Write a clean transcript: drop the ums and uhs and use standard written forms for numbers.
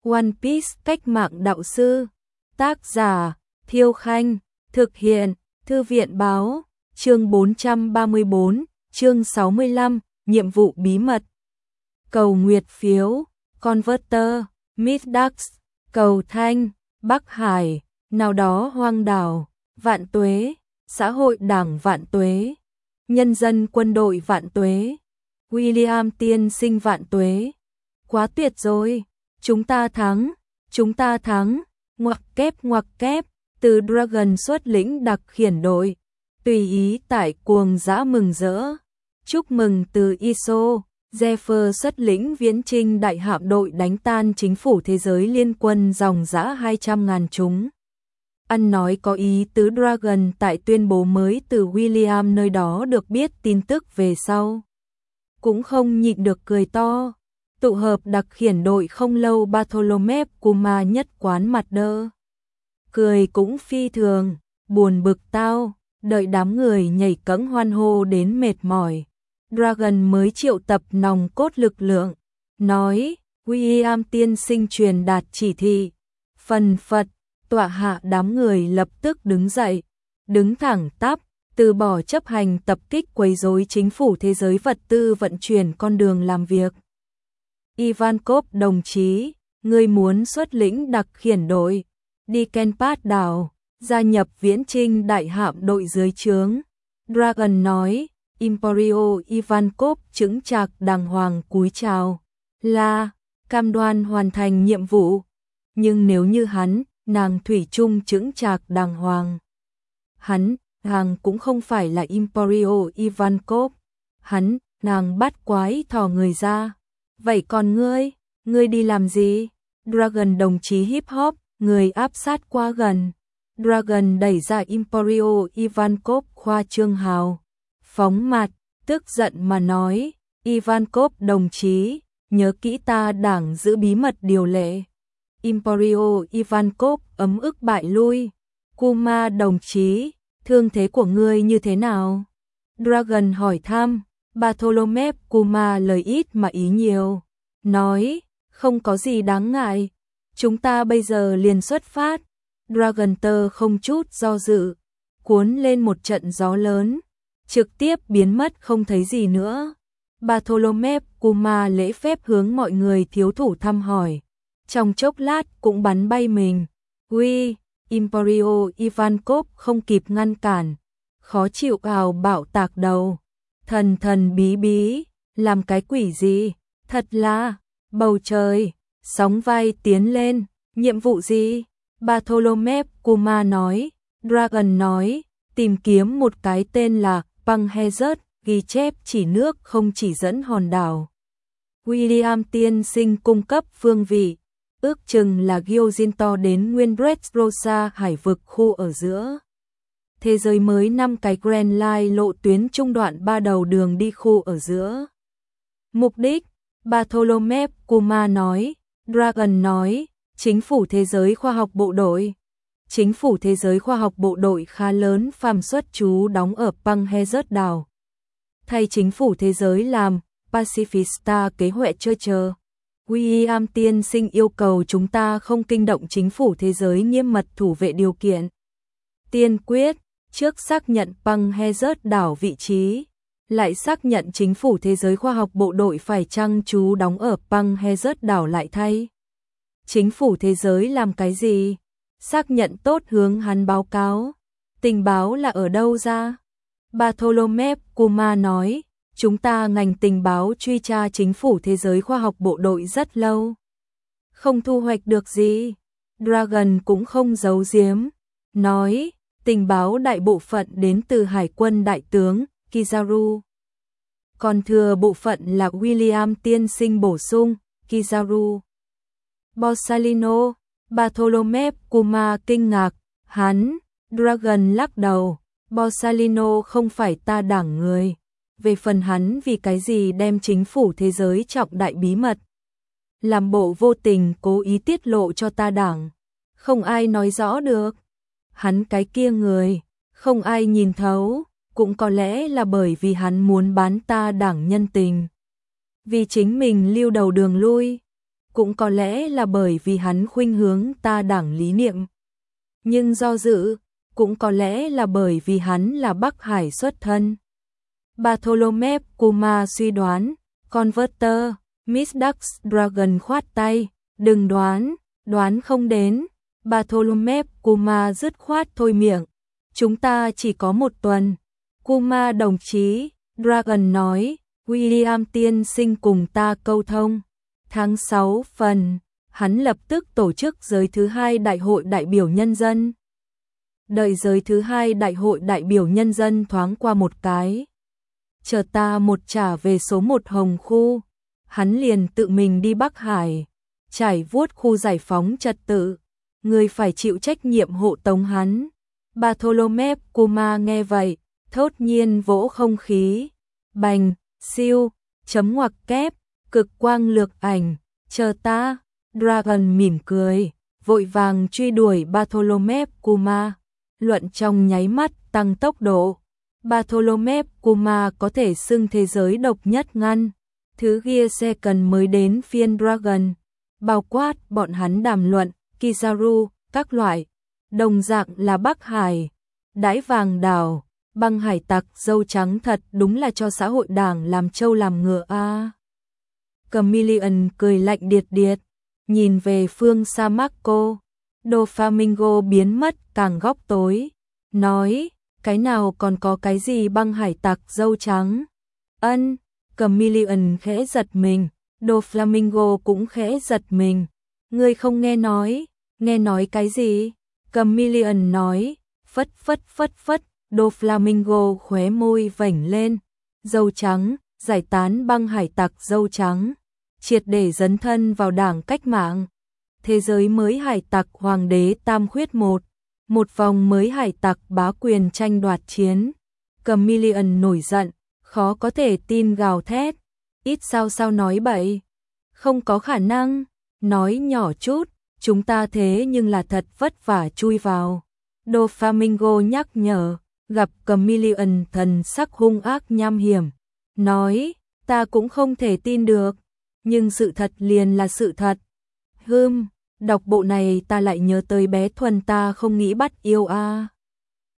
One Piece cách mạng đạo sư. Tác giả Thiêu Khanh. Thực hiện Thư viện báo. Chương 434, chương 65, nhiệm vụ bí mật. Cầu nguyệt phiếu, Converter, Middax, Cầu Thanh, Bắc Hải, nào đó hoang đảo, vạn tuế, xã hội đảng vạn tuế, nhân dân quân đội vạn tuế, William tiên sinh vạn tuế. Quá tuyệt rồi, chúng ta thắng, ngoặc kép, từ Dragon xuất lĩnh đặc khiển đội, tùy ý tại cuồng dã mừng rỡ. Chúc mừng từ ISO, Zephyr xuất lĩnh viễn trinh đại hạm đội đánh tan chính phủ thế giới liên quân dòng dã 200.000 chúng. Ăn nói có ý tứ Dragon tại tuyên bố mới từ William nơi đó được biết tin tức về sau. Cũng không nhịn được cười to. Tụ hợp đặc khiển đội không lâu Bartholomew Kuma nhất quán mặt đơ. Cười cũng phi thường, buồn bực tao, đợi đám người nhảy cẫng hoan hô đến mệt mỏi. Dragon mới triệu tập nòng cốt lực lượng, nói, William tiên sinh truyền đạt chỉ thị. Phần phật, tọa hạ đám người lập tức đứng dậy, đứng thẳng tắp, từ bỏ chấp hành tập kích quấy rối chính phủ thế giới vật tư vận chuyển con đường làm việc. Ivankov đồng chí, ngươi muốn xuất lĩnh đặc khiển đội, đi Kenpat đảo, gia nhập viễn trinh đại hạm đội dưới trướng. Dragon nói, Emporio Ivankov chững chạc đàng hoàng cúi chào, là, cam đoan hoàn thành nhiệm vụ. Nhưng nếu như nàng thủy chung chững chạc đàng hoàng. Nàng cũng không phải là Emporio Ivankov. Nàng bắt quái thò người ra. Vậy còn ngươi đi làm gì? Dragon đồng chí hip hop, người áp sát quá gần. Dragon đẩy ra Emporio Ivankov khoa trương hào. Phóng mặt, tức giận mà nói, Ivankov đồng chí, nhớ kỹ ta đảng giữ bí mật điều lệ. Emporio Ivankov ấm ức bại lui. Kuma đồng chí, thương thế của ngươi như thế nào? Dragon hỏi thăm. Bartholomew Kuma lời ít mà ý nhiều, nói, không có gì đáng ngại, chúng ta bây giờ liền xuất phát. Dragon tơ không chút do dự, cuốn lên một trận gió lớn, trực tiếp biến mất không thấy gì nữa. Bartholomew Kuma lễ phép hướng mọi người thiếu thủ thăm hỏi, trong chốc lát cũng bắn bay mình. Emporio Ivankov không kịp ngăn cản, khó chịu ào bạo tạc đầu. Thần bí, làm cái quỷ gì? Thật là, bầu trời, sóng vai tiến lên, nhiệm vụ gì? Bartholomew Kuma nói, Dragon nói, tìm kiếm một cái tên là Panghezert, ghi chép chỉ nước không chỉ dẫn hòn đảo. William tiên sinh cung cấp phương vị, ước chừng là Gyojinto đến nguyên Dressrosa hải vực khu ở giữa. Thế giới mới 5 cái Grand Line lộ tuyến trung đoạn 3 đầu đường đi khu ở giữa. Mục đích, Bartholomew Kuma nói, Dragon nói, chính phủ thế giới khoa học bộ đội. Chính phủ thế giới khoa học bộ đội khá lớn phàm xuất trú đóng ở Panghezert đảo. Thay chính phủ thế giới làm Pacifista kế hoạch chờ. William tiên sinh yêu cầu chúng ta không kinh động chính phủ thế giới nghiêm mật thủ vệ điều kiện. Tiên quyết, trước xác nhận Panghezert đảo vị trí, lại xác nhận chính phủ thế giới khoa học bộ đội phải chăng trú đóng ở Panghezert đảo lại thay. Chính phủ thế giới làm cái gì? Xác nhận tốt hướng hắn báo cáo. Tình báo là ở đâu ra? Bartholomew Kuma nói, chúng ta ngành tình báo truy tra chính phủ thế giới khoa học bộ đội rất lâu. Không thu hoạch được gì. Dragon cũng không giấu giếm, nói, tình báo đại bộ phận đến từ Hải quân đại tướng Kizaru. Còn thừa bộ phận là William tiên sinh bổ sung, Kizaru. Borsalino, Bartholomew Kuma kinh ngạc, Dragon lắc đầu, Borsalino không phải ta đảng người. Về phần hắn vì cái gì đem chính phủ thế giới trọng đại bí mật. Làm bộ vô tình cố ý tiết lộ cho ta đảng. Không ai nói rõ được. Hắn cái kia người, không ai nhìn thấu, cũng có lẽ là bởi vì hắn muốn bán ta đảng nhân tình. Vì chính mình lưu đầu đường lui. cũng có lẽ là bởi vì hắn khuynh hướng ta đảng lý niệm. Nhưng do dự, cũng có lẽ là bởi vì hắn là Bắc Hải xuất thân. Bartholomew Kuma suy đoán, Converter, Miss Ducks Dragon khoát tay, đừng đoán, đoán không đến. Bartholomew Kuma dứt khoát thôi miệng, chúng ta chỉ có một tuần. Kuma đồng chí, Dragon nói, William tiên sinh cùng ta câu thông. Tháng 6 phần, hắn lập tức tổ chức giới thứ 2 Đại hội đại biểu nhân dân. Đợi giới thứ 2 Đại hội đại biểu nhân dân thoáng qua một cái. Chờ ta một trả về số 1 Hồng Khu, hắn liền tự mình đi Bắc Hải, trải vuốt khu giải phóng trật tự. Người phải chịu trách nhiệm hộ tống hắn. Bartholomew Kuma nghe vậy, thốt nhiên vỗ không khí. Bành, siêu, chấm ngoặc kép, cực quang lược ảnh, chờ ta. Dragon mỉm cười, vội vàng truy đuổi Bartholomew Kuma. Luận trong nháy mắt tăng tốc độ. Bartholomew Kuma có thể xưng thế giới độc nhất ngăn. Thứ Gear Second mới đến phiên Dragon. Bao quát bọn hắn đàm luận, Kizaru, các loại. Đồng dạng là Bắc Hải, đãi vàng đảo, băng hải tặc dâu trắng thật đúng là cho xã hội đảng làm trâu làm ngựa a. Chameleon cười lạnh điệt điệt, nhìn về phương xa Marco. Doflamingo biến mất càng góc tối, nói, cái nào còn có cái gì băng hải tặc dâu trắng. Ân, Chameleon khẽ giật mình, Doflamingo cũng khẽ giật mình. Ngươi không nghe nói cái gì? Chameleon nói, phất phất, Doflamingo khóe môi vểnh lên. Dâu trắng, giải tán băng hải tặc dâu trắng, triệt để dấn thân vào đảng cách mạng. Thế giới mới hải tặc hoàng đế tam khuyết một vòng mới hải tặc bá quyền tranh đoạt chiến. Chameleon nổi giận, khó có thể tin gào thét. Ít sao nói bậy, không có khả năng, nói nhỏ chút, chúng ta thế nhưng là thật vất vả chui vào. Doflamingo nhắc nhở, gặp Chameleon thần sắc hung ác nham hiểm, nói, ta cũng không thể tin được, nhưng sự thật liền là sự thật. Đọc bộ này ta lại nhớ tới bé Thuần ta không nghĩ bắt yêu a.